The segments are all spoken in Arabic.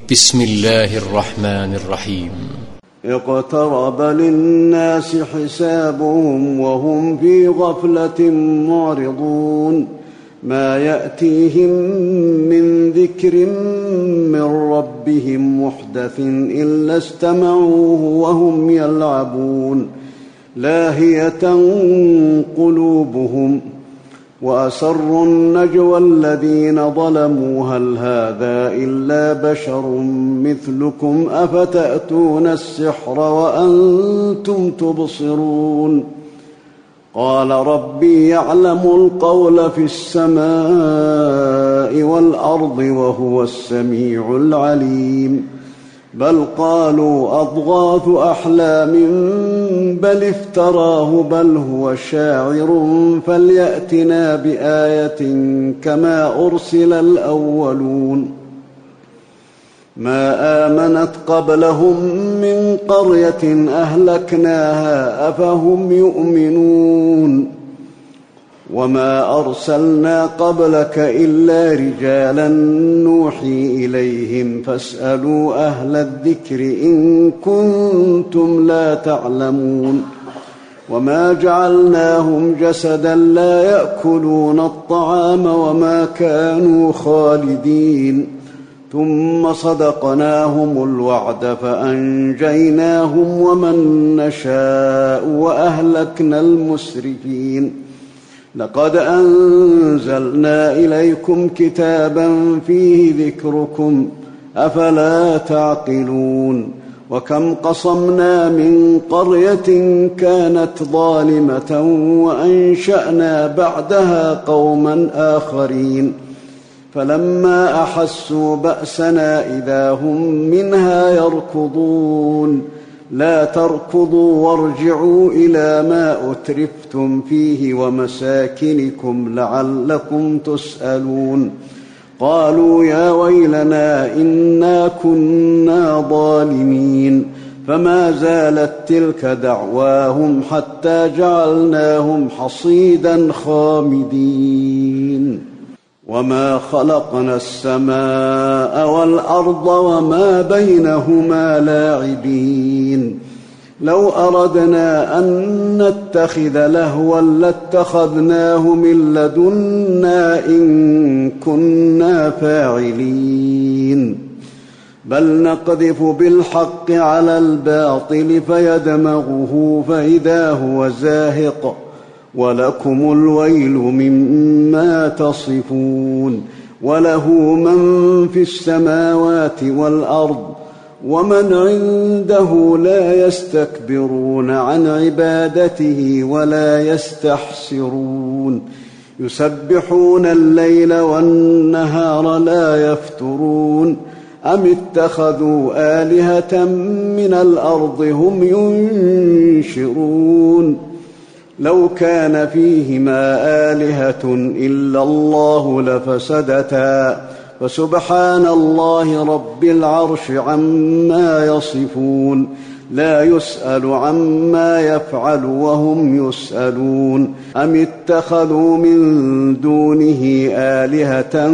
بسم الله الرحمن الرحيم. اقترب للناس حسابهم وهم في غفلة معرضون ما يأتيهم من ذكر من ربهم محدث إلا استمعوه وهم يلعبون لاهية قلوبهم وأسروا النجوى الذين ظلموا هل هذا إلا بشر مثلكم أفتأتون السحر وأنتم تبصرون قال ربي يعلم القول في السماء والأرض وهو السميع العليم بل قالوا أضغاث أحلام بل افتراه بل هو شاعر فليأتنا بآية كما أرسل الأولون ما آمنت قبلهم من قرية أهلكناها أفهم يؤمنون وما أرسلنا قبلك إلا رجالا نوحي إليهم فاسألوا أهل الذكر إن كنتم لا تعلمون وما جعلناهم جسدا لا يأكلون الطعام وما كانوا خالدين ثم صدقناهم الوعد فأنجيناهم ومن نشاء وأهلكنا المسرفين لقد أنزلنا إليكم كتابا فيه ذكركم أفلا تعقلون وكم قصمنا من قرية كانت ظالمة وأنشأنا بعدها قوما آخرين فلما أحسوا بأسنا إذا هم منها يركضون لا تركضوا وارجعوا إلى ما أترفتم فيه ومساكنكم لعلكم تسألون قالوا يا ويلنا إنا كنا ظالمين فما زالت تلك دعواهم حتى جعلناهم حصيدا خامدين وما خلقنا السماء والأرض وما بينهما لاعبين لو أردنا أن نتخذ لهوا لاتخذناه من لدنا إن كنا فاعلين بل نقذف بالحق على الباطل فيدمغه فإذا هو زاهق ولكم الويل مما تصفون وله من في السماوات والأرض ومن عنده لا يستكبرون عن عبادته ولا يستحسرون يسبحون الليل والنهار لا يفترون أم اتخذوا آلهة من الأرض هم ينشرون لو كان فيهما آلهة إلا الله لفسدتا فسبحان الله رب العرش عما يصفون لا يسأل عما يفعل وهم يسألون أم اتخذوا من دونه آلهة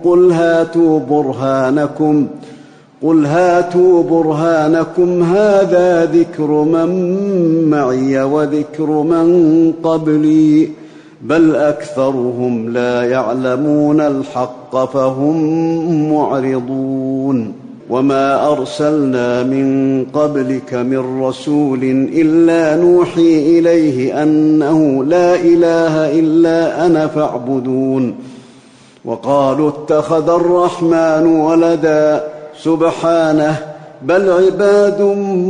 قل هاتوا برهانكم هذا ذكر من معي وذكر من قبلي بل أكثرهم لا يعلمون الحق فهم معرضون وما أرسلنا من قبلك من رسول إلا نوحي إليه أنه لا إله إلا أنا فاعبدون وقالوا اتخذ الرحمن ولدا سبحانه بل عباد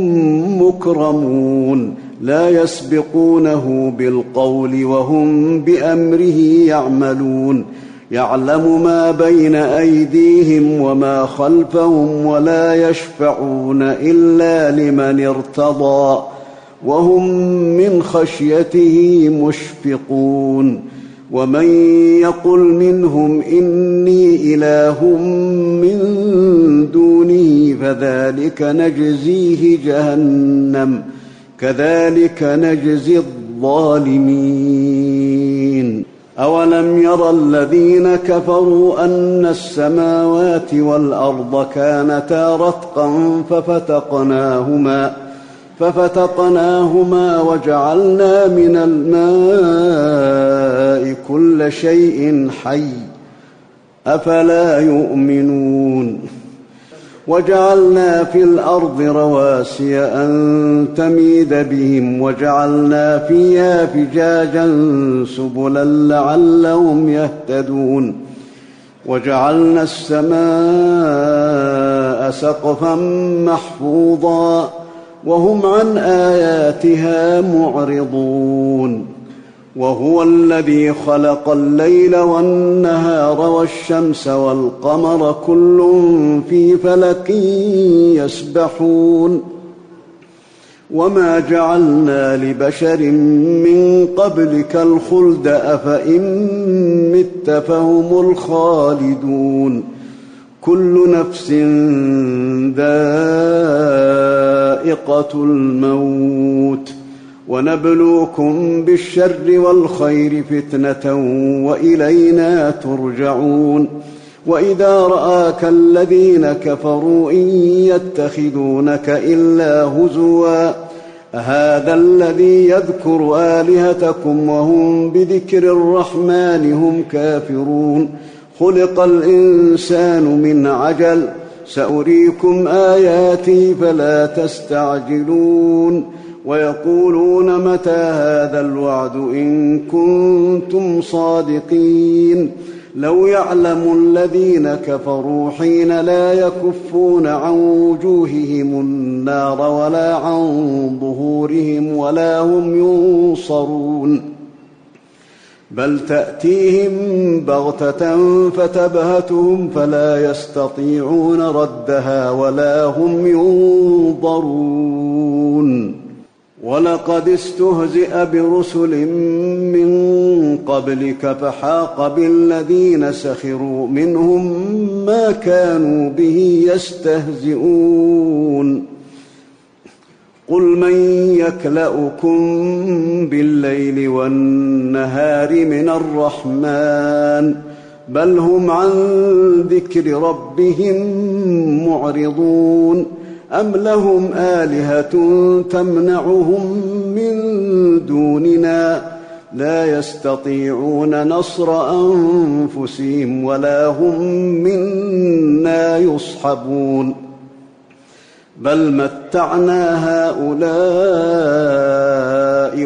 مكرمون لا يسبقونه بالقول وهم بأمره يعملون يعلم ما بين أيديهم وما خلفهم ولا يشفعون إلا لمن ارتضى وهم من خشيته مشفقون ومن يقل منهم إني إله من دونه فذلك نجزيه جهنم كذلك نجزي الظالمين أولم ير الذين كفروا أن السماوات والأرض كانتا رتقا ففتقناهما وجعلنا من الماء كل شيء حي أفلا يؤمنون وجعلنا في الأرض رواسي أن تميد بهم وجعلنا فيها فجاجا سبلا لعلهم يهتدون وجعلنا السماء سقفا محفوظا وهم عن آياتها معرضون وهو الذي خلق الليل والنهار والشمس والقمر كل في فلك يسبحون وما جعلنا لبشر من قبلك الخلد أفإن مت فهم الخالدون كل نفس ذائقة الموت ونبلوكم بالشر والخير فتنة وإلينا ترجعون وإذا رآك الذين كفروا إن يتخذونك إلا هزوا أهذا الذي يذكر آلهتكم وهم بذكر الرحمن هم كافرون خلق الإنسان من عجل سأريكم آياتي فلا تستعجلون ويقولون متى هذا الوعد إن كنتم صادقين لو يعلم الذين كفروا حين لا يكفون عن وجوههم النار ولا عن ظهورهم ولا هم ينصرون بل تأتيهم بغتة فتبهتهم فلا يستطيعون ردها ولا هم ينظرون ولقد استهزئ برسل من قبلك فحاق بالذين سخروا منهم ما كانوا به يستهزئون قل من يكلؤكم بالليل والنهار من الرحمن بل هم عن ذكر ربهم معرضون أم لهم آلهة تمنعهم من دوننا لا يستطيعون نصر أنفسهم ولا هم منا يصحبون بل متعنا هؤلاء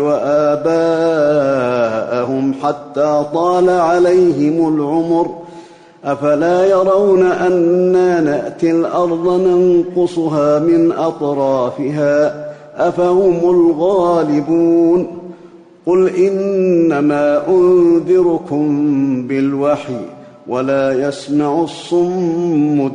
وآباءهم حتى طال عليهم العمر أفلا يرون أنا نأتي الأرض ننقصها من أطرافها أفهم الغالبون قل إنما أنذركم بالوحي ولا يسمع الصم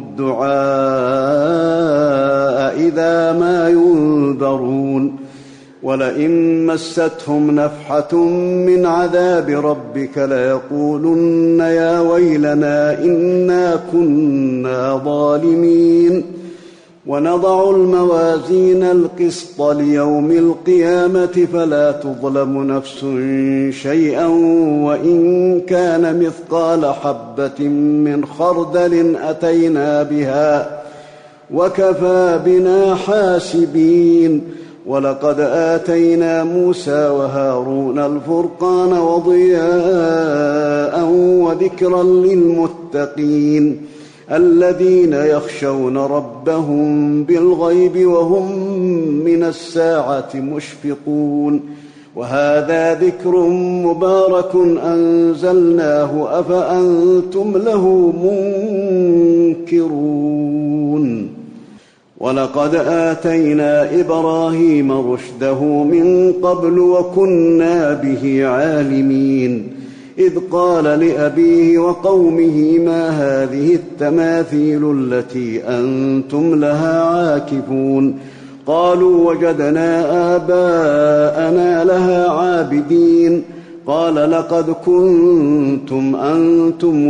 الدعاء إذا ما ينذرون ولئن مستهم نفحة من عذاب ربك ليقولن يا ويلنا إنا كنا ظالمين ونضع الموازين القسط ليوم القيامة فلا تظلم نفس شيئا وإن كان مثقال حبة من خردل أتينا بها وكفى بنا حاسبين ولقد آتينا موسى وهارون الفرقان وضياء وذكرا للمتقين الذين يخشون ربهم بالغيب وهم من الساعة مشفقون وهذا ذكر مبارك أنزلناه أفأنتم له منكرون ولقد آتينا إبراهيم رشده من قبل وكنا به عالمين إذ قال لأبيه وقومه ما هذه التماثيل التي أنتم لها عاكفون قالوا وجدنا آباءنا لها عابدين قال لقد كنتم أنتم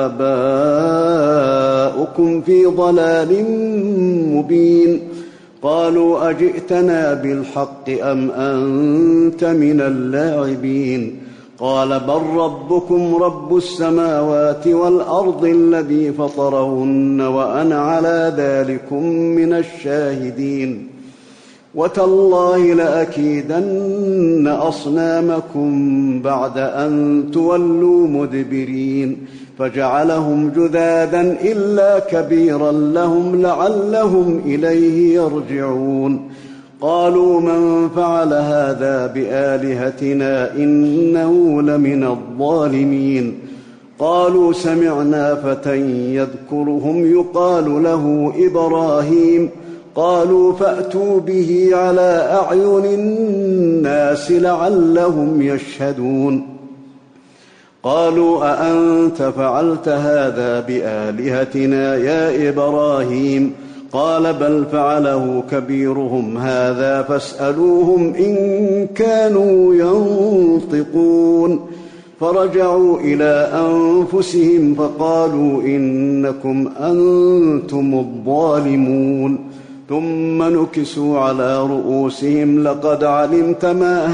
وآباؤكم في ضلال مبين قالوا أجئتنا بالحق أم أنت من اللاعبين قال بل ربكم رب السماوات والأرض الذي فطرهن وأنا على ذلكم من الشاهدين وتالله لأكيدن أصنامكم بعد أن تولوا مدبرين فجعلهم جذاذا إلا كبيرا لهم لعلهم إليه يرجعون قالوا من فعل هذا بآلهتنا إنه لمن الظالمين قالوا سمعنا فتى يذكرهم يقال له إبراهيم قالوا فأتوا به على أعين الناس لعلهم يشهدون قالوا أأنت فعلت هذا بآلهتنا يا إبراهيم قال بل فعله كبيرهم هذا فاسألوهم إن كانوا ينطقون فرجعوا إلى أنفسهم فقالوا إنكم أنتم الظالمون ثم نكسوا على رؤوسهم لقد علمت ما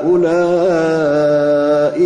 هؤلاء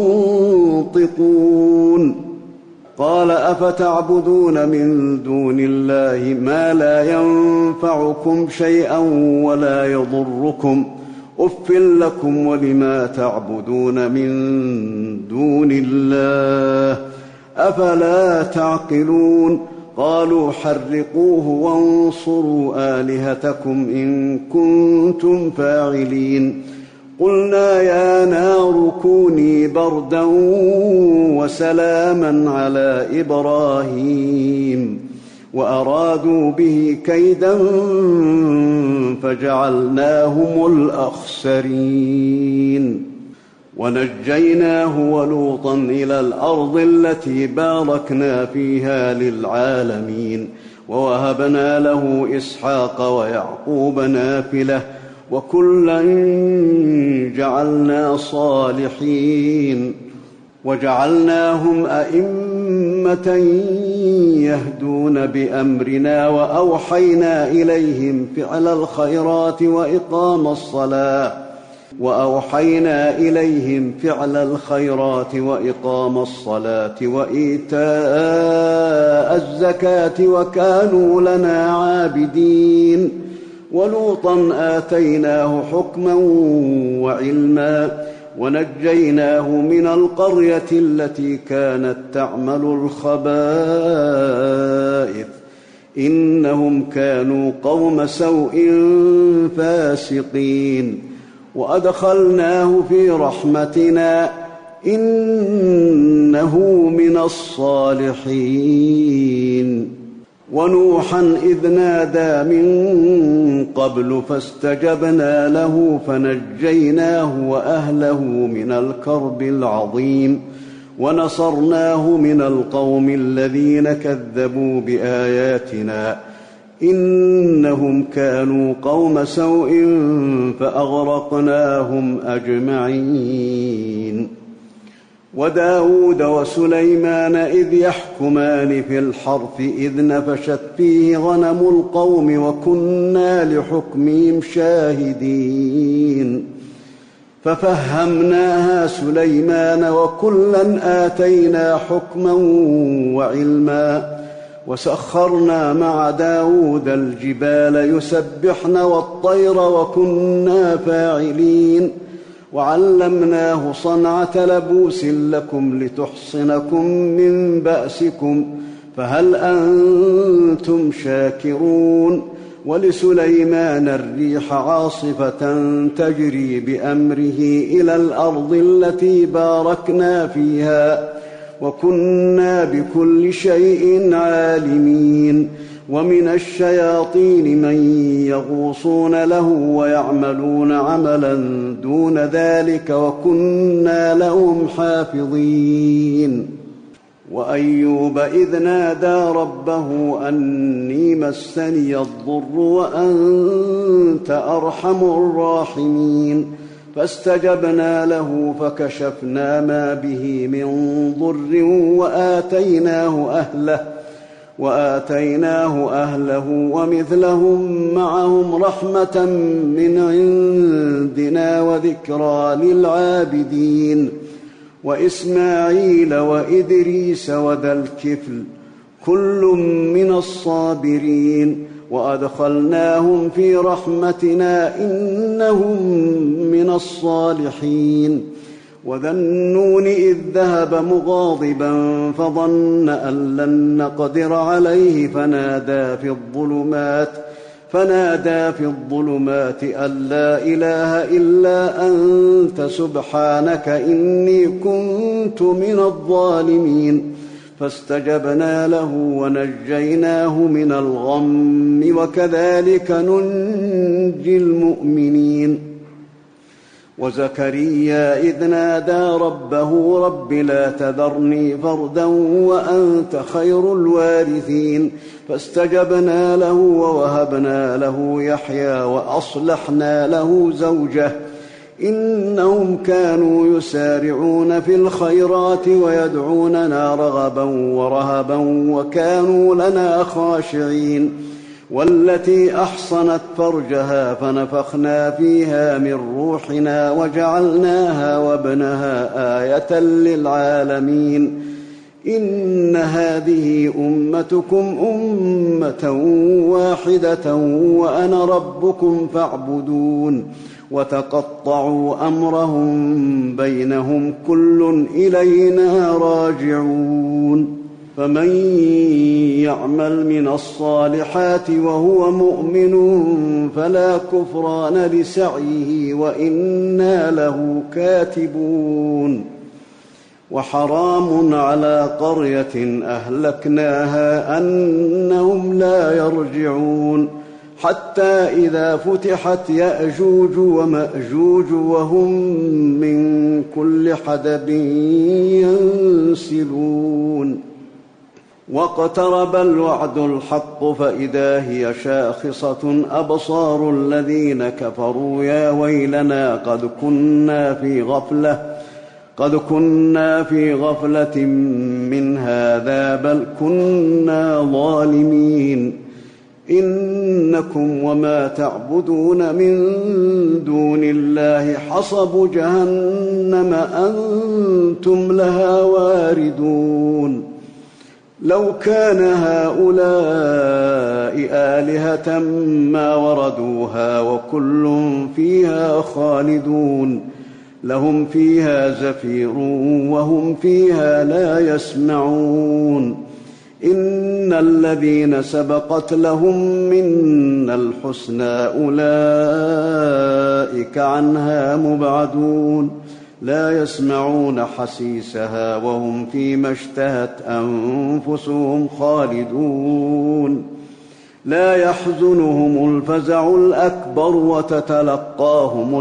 ينطقون قال أفتعبدون من دون الله ما لا ينفعكم شيئا ولا يضركم أف لكم ولما تعبدون من دون الله أفلا تعقلون قالوا حرقوه وانصروا آلهتكم إن كنتم فاعلين قلنا يا نار كوني بردا وسلاما على إبراهيم وأرادوا به كيدا فجعلناهم الأخسرين ونجيناه ولوطا إلى الأرض التي باركنا فيها للعالمين ووهبنا له إسحاق ويعقوب نافلة وكلا جعلنا صالحين وجعلناهم أئمة يهدون بأمرنا وأوحينا إليهم فعل الخيرات وإقام الصلاة وإيتاء الزكاة وكانوا لنا عابدين ولوطا آتيناه حكما وعلما ونجيناه من القرية التي كانت تعمل الخبائث إنهم كانوا قوم سوء فاسقين وأدخلناه في رحمتنا إنه من الصالحين ونوحا إذ نادى من قبل فاستجبنا له فنجيناه وأهله من الكرب العظيم ونصرناه من القوم الذين كذبوا بآياتنا إنهم كانوا قوم سوء فأغرقناهم أجمعين وداود وسليمان إذ يحكمان في الحرث إذ نفشت فيه غنم القوم وكنا لحكمهم شاهدين ففهمناها سليمان وكلا آتينا حكما وعلما وسخرنا مع داود الجبال يسبحن والطير وكنا فاعلين وعلمناه صنعة لبوس لكم لتحصنكم من بأسكم فهل أنتم شاكرون ولسليمان الريح عاصفة تجري بأمره إلى الأرض التي باركنا فيها وكنا بكل شيء عالمين ومن الشياطين من يغوصون له ويعملون عملا دون ذلك وكنا لهم حافظين وأيوب إذ نادى ربه أني مسني الضر وأنت أرحم الراحمين فاستجبنا له فكشفنا ما به من ضر وآتيناه أهله ومثلهم معهم رحمة من عندنا وذكرى للعابدين وإسماعيل وإدريس وذا الكفل كل من الصابرين وأدخلناهم في رحمتنا إنهم من الصالحين. وذا النون إذ ذهب مغاضبا فظن أن لن نقدر عليه فنادى في الظلمات أن لا إله إلا أنت سبحانك إني كنت من الظالمين. فاستجبنا له ونجيناه من الغم وكذلك ننجي المؤمنين. وزكريا إذ نادى ربه رب لا تذرني فردا وأنت خير الوارثين. فاستجبنا له ووهبنا له يحيى وأصلحنا له زوجه إنهم كانوا يسارعون في الخيرات ويدعوننا رغبا ورهبا وكانوا لنا خاشعين. والتي أحصنت فرجها فنفخنا فيها من روحنا وجعلناها وابنها آية للعالمين. إن هذه أمتكم أمة واحدة وأنا ربكم فاعبدون. وتقطعوا أمرهم بينهم كل إلينا راجعون. فمن يعمل من الصالحات وهو مؤمن فلا كفران لسعيه وإنا له كاتبون. وحرام على قرية أهلكناها أنهم لا يرجعون حتى إذا فتحت يأجوج ومأجوج وهم من كل حدب ينسلون. واقترب الوعد الحق فإذا هي شاخصة أبصار الذين كفروا يا ويلنا قد كنا في غفلة من هذا بل كنا ظالمين. إنكم وما تعبدون من دون الله حصب جهنم أنتم لها واردون. لو كان هؤلاء آلهة ما وردوها وكل فيها خالدون. لهم فيها زفير وهم فيها لا يسمعون. إن الذين سبقت لهم منا الحسنى أولئك عنها مبعدون. لا يسمعون حسيسها وهم فيما اشتهت أنفسهم خالدون. لا يحزنهم الفزع الأكبر وتتلقاهم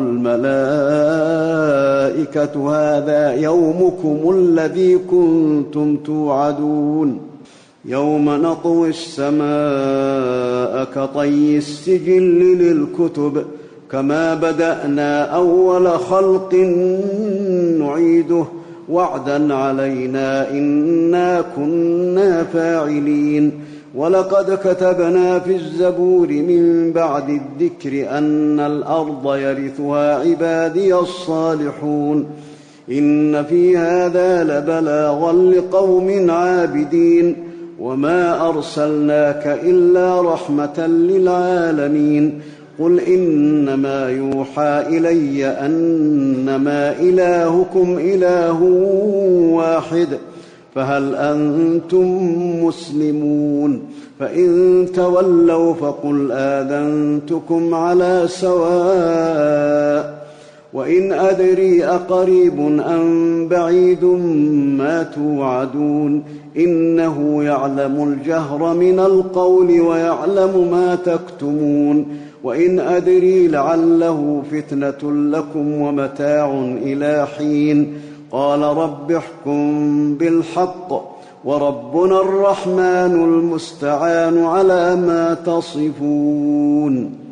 الملائكة هذا يومكم الذي كنتم توعدون. يوم نطوي السماء كطي السجل للكتب كما بدأنا أول خلق نعيده وعدا علينا إنا كنا فاعلين. ولقد كتبنا في الزبور من بعد الذكر أن الأرض يرثها عبادي الصالحون. إن في هذا لبلاغا لقوم عابدين. وما أرسلناك إلا رحمة للعالمين. قل إنما يوحى إلي أنما إلهكم إله واحد فهل أنتم مسلمون؟ فإن تولوا فقل آذنتكم على سواء. وإن أدري أقريب أم بعيد ما توعدون إنه يعلم الجهر من القول ويعلم ما تكتمون. وإن أدري لعله فتنة لكم ومتاع إلى حين. قال رب احكم بالحق وربنا الرحمن المستعان على ما تصفون.